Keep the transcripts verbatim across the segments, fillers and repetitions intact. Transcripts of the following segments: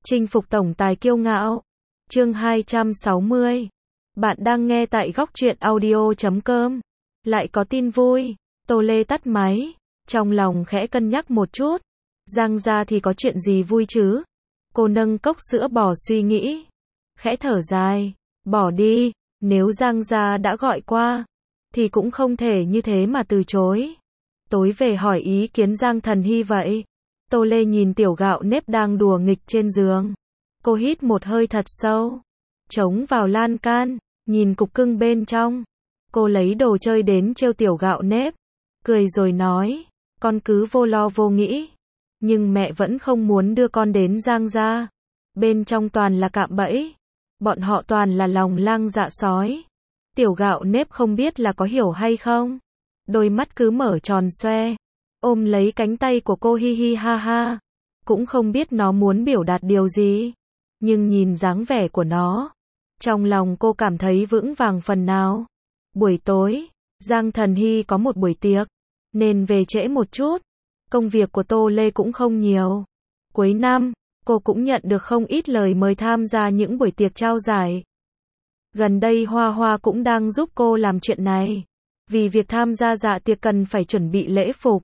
Chinh phục tổng tài kiêu ngạo. Chương hai trăm sáu mươi. Bạn đang nghe tại góc truyện audio chấm com. Lại có tin vui. Tô Lê tắt máy, trong lòng khẽ cân nhắc một chút. Giang gia thì có chuyện gì vui chứ? Cô nâng cốc sữa bò suy nghĩ. Khẽ thở dài, bỏ đi, nếu Giang gia đã gọi qua, thì cũng không thể như thế mà từ chối. Tối về hỏi ý kiến Giang Thần Hy vậy. Tô Lê nhìn tiểu gạo nếp đang đùa nghịch trên giường. Cô hít một hơi thật sâu, chống vào lan can, nhìn cục cưng bên trong. Cô lấy đồ chơi đến trêu tiểu gạo nếp, cười rồi nói, con cứ vô lo vô nghĩ. Nhưng mẹ vẫn không muốn đưa con đến Giang gia. Bên trong toàn là cạm bẫy. Bọn họ toàn là lòng lang dạ sói. Tiểu gạo nếp không biết là có hiểu hay không. Đôi mắt cứ mở tròn xoe, ôm lấy cánh tay của cô hi hi ha ha. Cũng không biết nó muốn biểu đạt điều gì. Nhưng nhìn dáng vẻ của nó, trong lòng cô cảm thấy vững vàng phần nào. Buổi tối, Giang Thần Hy có một buổi tiệc, nên về trễ một chút. Công việc của Tô Lê cũng không nhiều. Cuối năm, cô cũng nhận được không ít lời mời tham gia những buổi tiệc trao giải. Gần đây Hoa Hoa cũng đang giúp cô làm chuyện này. Vì việc tham gia dạ tiệc cần phải chuẩn bị lễ phục,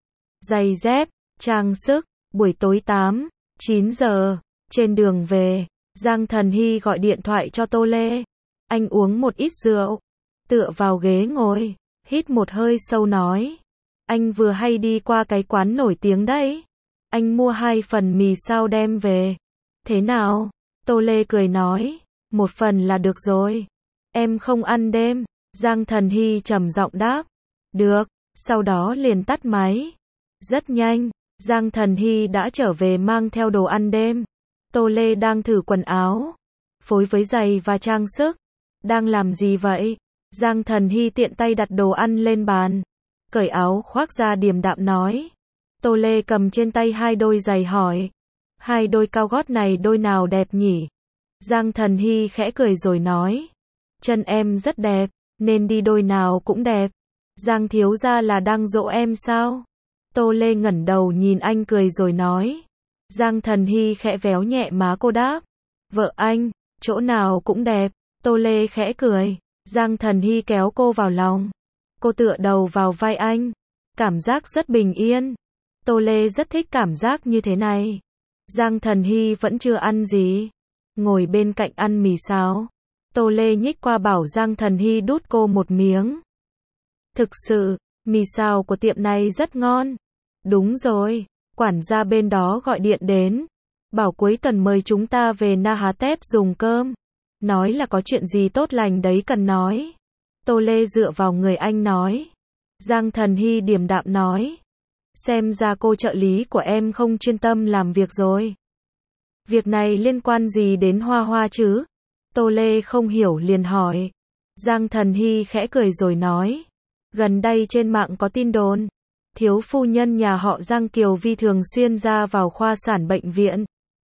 giày dép, trang sức. Buổi tối tám, chín giờ, trên đường về, Giang Thần Hy gọi điện thoại cho Tô Lê. Anh uống một ít rượu, tựa vào ghế ngồi, hít một hơi sâu nói. Anh vừa hay đi qua cái quán nổi tiếng đấy. Anh mua hai phần mì sao đem về. Thế nào? Tô Lê cười nói. Một phần là được rồi. Em không ăn đêm. Giang Thần Hy trầm giọng đáp. Được, sau đó liền tắt máy. Rất nhanh, Giang Thần Hy đã trở về mang theo đồ ăn đêm. Tô Lê đang thử quần áo, phối với giày và trang sức. Đang làm gì vậy? Giang Thần Hy tiện tay đặt đồ ăn lên bàn, cởi áo khoác ra điềm đạm nói. Tô Lê cầm trên tay hai đôi giày hỏi. Hai đôi cao gót này đôi nào đẹp nhỉ? Giang Thần Hy khẽ cười rồi nói. Chân em rất đẹp, nên đi đôi nào cũng đẹp. Giang thiếu gia là đang dỗ em sao? Tô Lê ngẩng đầu nhìn anh cười rồi nói. Giang Thần Hy khẽ véo nhẹ má cô đáp. Vợ anh, chỗ nào cũng đẹp. Tô Lê khẽ cười. Giang Thần Hy kéo cô vào lòng. Cô tựa đầu vào vai anh. Cảm giác rất bình yên. Tô Lê rất thích cảm giác như thế này. Giang Thần Hy vẫn chưa ăn gì, ngồi bên cạnh ăn mì xào. Tô Lê nhích qua bảo Giang Thần Hy đút cô một miếng. Thực sự, mì xào của tiệm này rất ngon. Đúng rồi, quản gia bên đó gọi điện đến, bảo cuối tuần mời chúng ta về Na Há Tép dùng cơm. Nói là có chuyện gì tốt lành đấy cần nói. Tô Lê dựa vào người anh nói. Giang Thần Hy điềm đạm nói. Xem ra cô trợ lý của em không chuyên tâm làm việc rồi. Việc này liên quan gì đến Hoa Hoa chứ? Tô Lê không hiểu liền hỏi. Giang Thần Hy khẽ cười rồi nói. Gần đây trên mạng có tin đồn, thiếu phu nhân nhà họ Giang Kiều Vi thường xuyên ra vào khoa sản bệnh viện.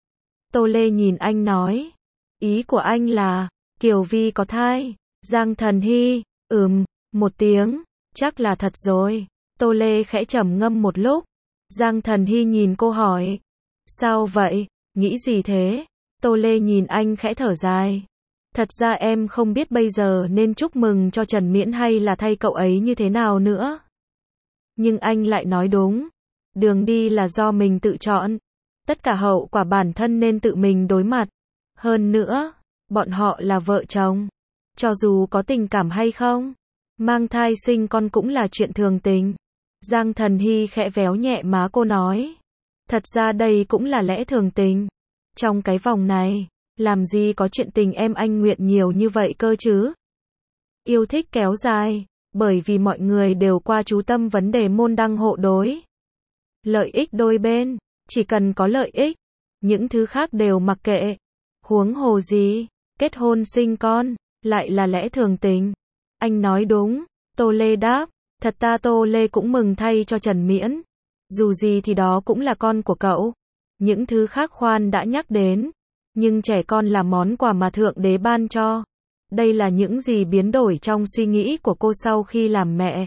Tô Lê nhìn anh nói. Ý của anh là, Kiều Vi có thai? Giang Thần Hy, ừm, một tiếng, chắc là thật rồi. Tô Lê khẽ trầm ngâm một lúc. Giang Thần Hy nhìn cô hỏi. Sao vậy? Nghĩ gì thế? Tô Lê nhìn anh khẽ thở dài. Thật ra em không biết bây giờ nên chúc mừng cho Trần Miễn hay là thay cậu ấy như thế nào nữa. Nhưng anh lại nói đúng. Đường đi là do mình tự chọn. Tất cả hậu quả bản thân nên tự mình đối mặt. Hơn nữa, bọn họ là vợ chồng. Cho dù có tình cảm hay không, mang thai sinh con cũng là chuyện thường tình. Giang Thần Hy khẽ véo nhẹ má cô nói. Thật ra đây cũng là lẽ thường tình. Trong cái vòng này, làm gì có chuyện tình em anh nguyện nhiều như vậy cơ chứ? Yêu thích kéo dài, bởi vì mọi người đều qua chú tâm vấn đề môn đăng hộ đối. Lợi ích đôi bên, chỉ cần có lợi ích, những thứ khác đều mặc kệ. Huống hồ gì, kết hôn sinh con, lại là lẽ thường tình. Anh nói đúng, Tô Lê đáp. Thật ta Tô Lê cũng mừng thay cho Trần Miễn. Dù gì thì đó cũng là con của cậu. Những thứ khác khoan đã nhắc đến. Nhưng trẻ con là món quà mà Thượng Đế ban cho. Đây là những gì biến đổi trong suy nghĩ của cô sau khi làm mẹ.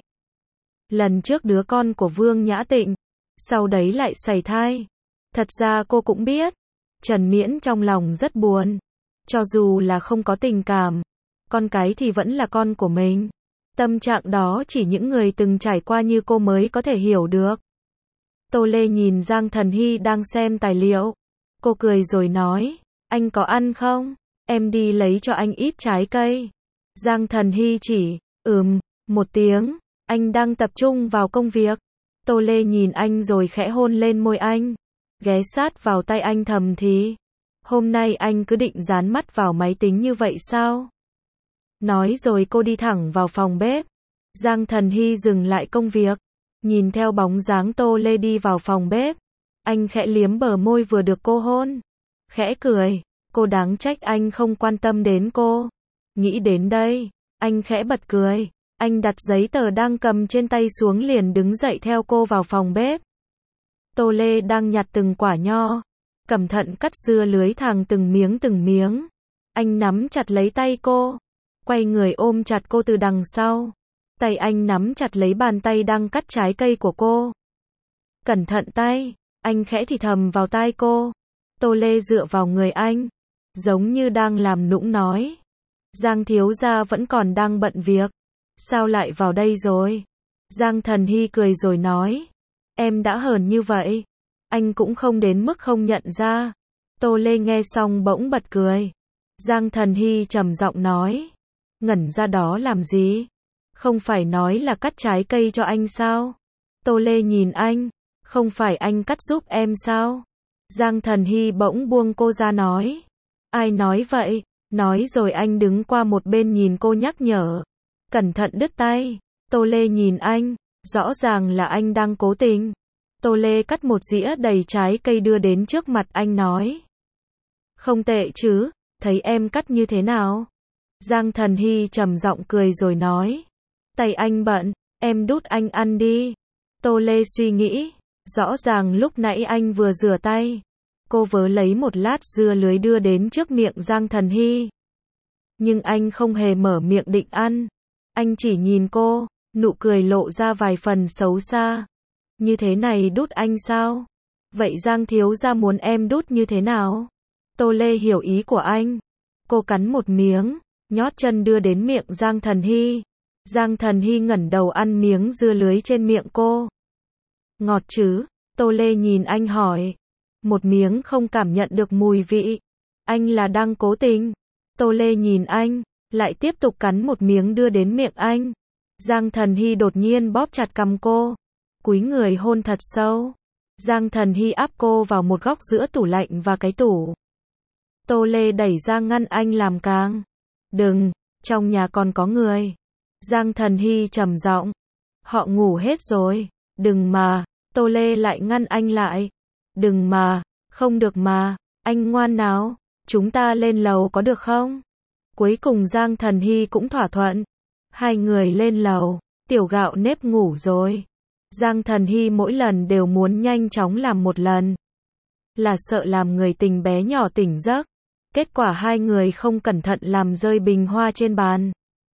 Lần trước đứa con của Vương Nhã Tịnh, sau đấy lại sảy thai. Thật ra cô cũng biết, Trần Miễn trong lòng rất buồn. Cho dù là không có tình cảm, con cái thì vẫn là con của mình. Tâm trạng đó chỉ những người từng trải qua như cô mới có thể hiểu được. Tô Lê nhìn Giang Thần Hy đang xem tài liệu. Cô cười rồi nói, anh có ăn không? Em đi lấy cho anh ít trái cây. Giang Thần Hy chỉ, ừm, một tiếng. Anh đang tập trung vào công việc. Tô Lê nhìn anh rồi khẽ hôn lên môi anh. Ghé sát vào tay anh thầm thì. Hôm nay anh cứ định dán mắt vào máy tính như vậy sao? Nói rồi cô đi thẳng vào phòng bếp. Giang Thần Hy dừng lại công việc. Nhìn theo bóng dáng Tô Lê đi vào phòng bếp. Anh khẽ liếm bờ môi vừa được cô hôn. Khẽ cười. Cô đáng trách anh không quan tâm đến cô. Nghĩ đến đây, anh khẽ bật cười. Anh đặt giấy tờ đang cầm trên tay xuống liền đứng dậy theo cô vào phòng bếp. Tô Lê đang nhặt từng quả nho. Cẩn thận cắt dưa lưới thàng từng miếng từng miếng. Anh nắm chặt lấy tay cô. Quay người ôm chặt cô từ đằng sau. Tay anh nắm chặt lấy bàn tay đang cắt trái cây của cô. Cẩn thận tay. Anh khẽ thì thầm vào tai cô. Tô Lê dựa vào người anh. Giống như đang làm nũng nói. Giang thiếu gia vẫn còn đang bận việc. Sao lại vào đây rồi? Giang Thần Hy cười rồi nói. Em đã hờn như vậy. Anh cũng không đến mức không nhận ra. Tô Lê nghe xong bỗng bật cười. Giang Thần Hy trầm giọng nói. Ngẩn ra đó làm gì? Không phải nói là cắt trái cây cho anh sao? Tô Lê nhìn anh. Không phải anh cắt giúp em sao? Giang Thần Hy bỗng buông cô ra nói. Ai nói vậy? Nói rồi anh đứng qua một bên nhìn cô nhắc nhở. Cẩn thận đứt tay. Tô Lê nhìn anh. Rõ ràng là anh đang cố tình. Tô Lê cắt một dĩa đầy trái cây đưa đến trước mặt anh nói. Không tệ chứ, thấy em cắt như thế nào? Giang Thần Hy trầm giọng cười rồi nói. Tay anh bận, em đút anh ăn đi. Tô Lê suy nghĩ. Rõ ràng lúc nãy anh vừa rửa tay. Cô vớ lấy một lát dưa lưới đưa đến trước miệng Giang Thần Hy. Nhưng anh không hề mở miệng định ăn. Anh chỉ nhìn cô, nụ cười lộ ra vài phần xấu xa. Như thế này đút anh sao? Vậy Giang thiếu gia muốn em đút như thế nào? Tô Lê hiểu ý của anh. Cô cắn một miếng, nhót chân đưa đến miệng Giang Thần Hy. Giang Thần Hy ngẩng đầu ăn miếng dưa lưới trên miệng cô. Ngọt chứ? Tô Lê nhìn anh hỏi. Một miếng không cảm nhận được mùi vị. Anh là đang cố tình. Tô Lê nhìn anh, lại tiếp tục cắn một miếng đưa đến miệng anh. Giang Thần Hy đột nhiên bóp chặt cằm cô. Cúi người hôn thật sâu. Giang Thần Hy áp cô vào một góc giữa tủ lạnh và cái tủ. Tô Lê đẩy ra ngăn anh làm càng. Đừng, trong nhà còn có người. Giang Thần Hy trầm giọng. Họ ngủ hết rồi. Đừng mà. Tô Lê lại ngăn anh lại. Đừng mà, không được mà. Anh ngoan nào. Chúng ta lên lầu có được không? Cuối cùng Giang Thần Hy cũng thỏa thuận. Hai người lên lầu. Tiểu Gạo Nếp ngủ rồi. Giang Thần Hy mỗi lần đều muốn nhanh chóng làm một lần. Là sợ làm người tình bé nhỏ tỉnh giấc. Kết quả hai người không cẩn thận làm rơi bình hoa trên bàn.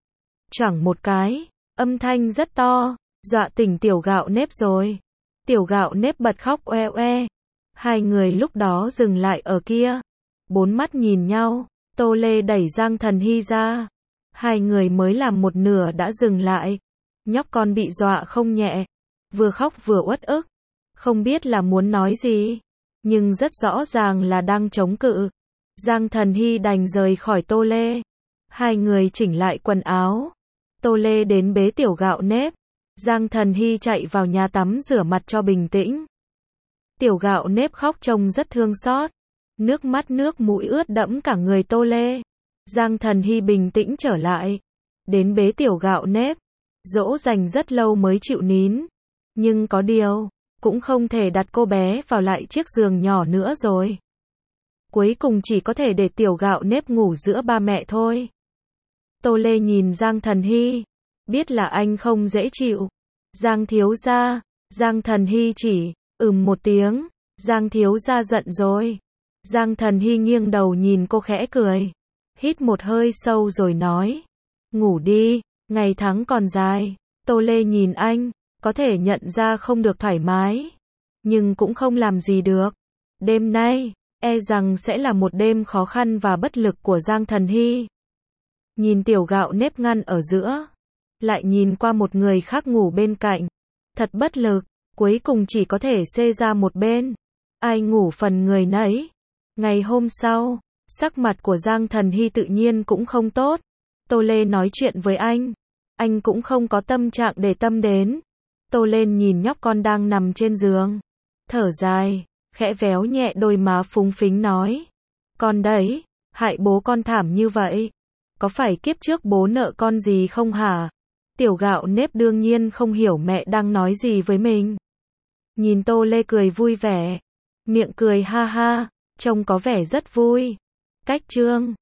Choảng một cái, âm thanh rất to, dọa tỉnh Tiểu Gạo Nếp rồi. Tiểu Gạo Nếp bật khóc oe oe. Hai người lúc đó dừng lại ở kia. Bốn mắt nhìn nhau, Tô Lê đẩy Giang Thần Hy ra. Hai người mới làm một nửa đã dừng lại. Nhóc con bị dọa không nhẹ. Vừa khóc vừa uất ức. Không biết là muốn nói gì. Nhưng rất rõ ràng là đang chống cự. Giang Thần Hy đành rời khỏi Tô Lê. Hai người chỉnh lại quần áo. Tô Lê đến bế Tiểu Gạo Nếp. Giang Thần Hy chạy vào nhà tắm rửa mặt cho bình tĩnh. Tiểu Gạo Nếp khóc trông rất thương xót. Nước mắt nước mũi ướt đẫm cả người Tô Lê. Giang Thần Hy bình tĩnh trở lại. Đến bế Tiểu Gạo Nếp. Dỗ dành rất lâu mới chịu nín. Nhưng có điều, cũng không thể đặt cô bé vào lại chiếc giường nhỏ nữa rồi. Cuối cùng chỉ có thể để Tiểu Gạo Nếp ngủ giữa ba mẹ thôi. Tô Lê nhìn Giang Thần Hy. Biết là anh không dễ chịu. Giang thiếu gia. Giang Thần Hy chỉ, ừm một tiếng. Giang thiếu gia giận rồi. Giang Thần Hy nghiêng đầu nhìn cô khẽ cười. Hít một hơi sâu rồi nói. Ngủ đi, ngày tháng còn dài. Tô Lê nhìn anh, có thể nhận ra không được thoải mái. Nhưng cũng không làm gì được. Đêm nay, e rằng sẽ là một đêm khó khăn và bất lực của Giang Thần Hy. Nhìn tiểu gạo nếp ngăn ở giữa, lại nhìn qua một người khác ngủ bên cạnh. Thật bất lực, cuối cùng chỉ có thể xê ra một bên. Ai ngủ phần người nấy. Ngày hôm sau, sắc mặt của Giang Thần Hy tự nhiên cũng không tốt. Tô Lê nói chuyện với anh. Anh cũng không có tâm trạng để tâm đến. Tô lên nhìn nhóc con đang nằm trên giường. Thở dài, khẽ véo nhẹ đôi má phúng phính nói. Con đấy, hại bố con thảm như vậy. Có phải kiếp trước bố nợ con gì không hả? Tiểu gạo nếp đương nhiên không hiểu mẹ đang nói gì với mình. Nhìn Tô Lê cười vui vẻ. Miệng cười ha ha, trông có vẻ rất vui. Cách chương